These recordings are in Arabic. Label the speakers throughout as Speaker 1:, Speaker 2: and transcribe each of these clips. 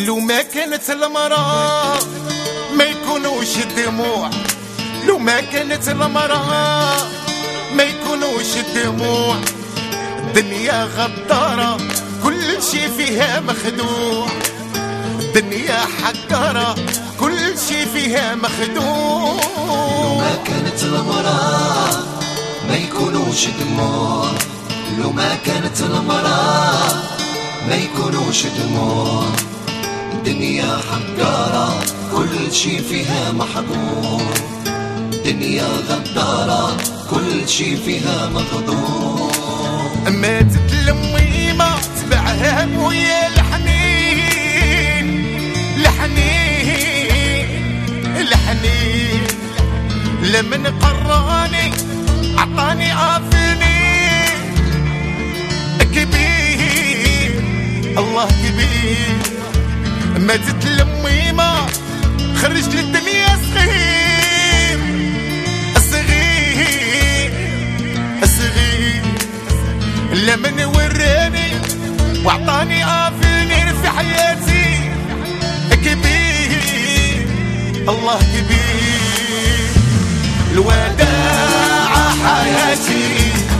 Speaker 1: لو ما كانت المرأة ما يكونوش الدموع، لو ما كانت المرأة ما يكونوش الدموع. الدنيا غدارة كل شي فيها مخدوع، الدنيا حقارة كل شي فيها مخدوع.
Speaker 2: لو ما كانت المرأة ما يكونوش دموع، لو ما كانت المرأة ما يكونوش دموع. الدنيا حقارة كل شي فيها محظور، الدنيا غدارة كل شي فيها مخدوع.
Speaker 1: ماتت لمي ما تبعها ويا الحنين، الحنين لمن قراني عطاني عافني كبير، الله كبير. ماتت لمي ما خرجت للدنيا صغير، صغير لمن وراني وعطاني عافني في حياتي كبير، الله كبير. الوداع حياتي،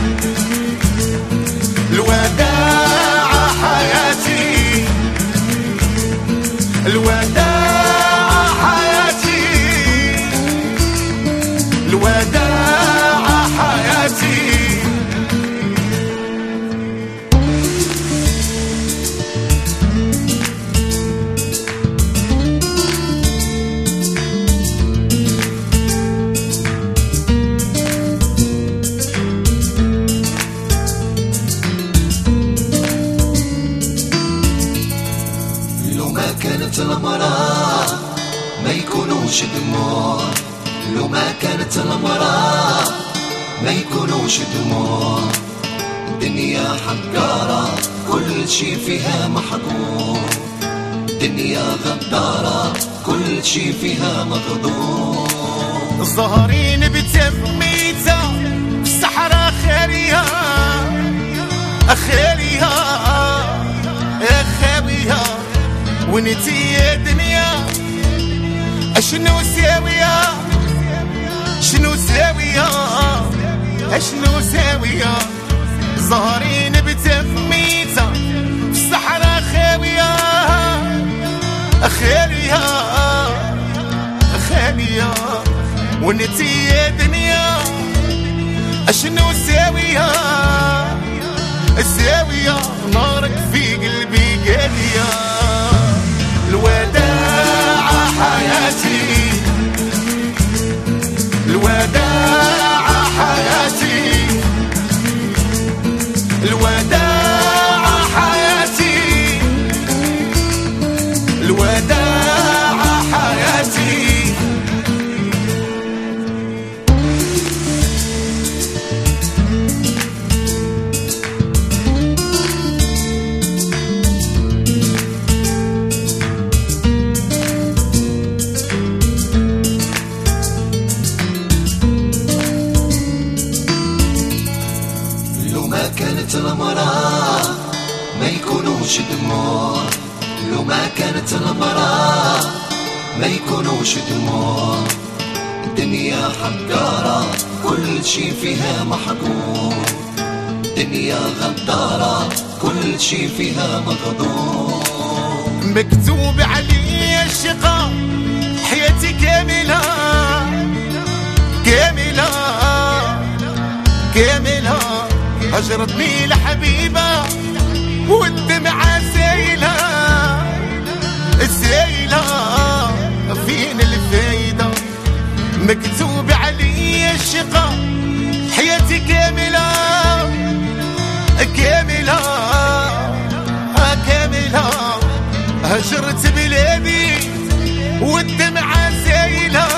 Speaker 1: الوداع حياتي، الوداع حياتي، الوداع حياتي.
Speaker 2: كانت المرأة ما يكونوش دموع، لو ما كانت المرأة ما يكونوش دموع. الدنيا حقارة كل شي فيها محظور، الدنيا غدارة كل شي فيها مغدور.
Speaker 1: الظهرين بتميتها في الصحراء خالية، خالية خالية. ونتي يا دنيا اشنو ساوية، شنو ساوية، اشنو ساوية. ظهرين بتفميتها في الصحراء خاوية، خالية خالية. ونتي يا دنيا اشنو ساوية، ساوية. نارك في قلبي قالية. الوداع حياتي، الوداع حياتي، الوداع حياتي، الوداع حياتي.
Speaker 2: كانت المرأة ما يكونوش دموع، لو ما كانت المرأة ما يكونوش دموع. الدنيا حقارة كل شي فيها محظور، الدنيا غدارة كل شي فيها مغدور.
Speaker 1: مكتوب علي الشقاء حياتي كاملة، كاملة كاملة. هجرتني لحبيبة والدمعة سايلة، سايلة. فين الفايدة؟ مكتوب علي الشقاء حياتي كاملة، كاملة كاملة. هجرت بلادي والدمعة سايلة،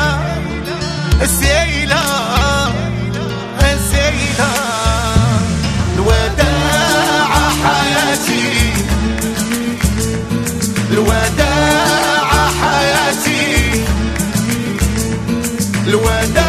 Speaker 1: سايلة سايلة. الوداع حياتي، الوداع حياتي، الوداع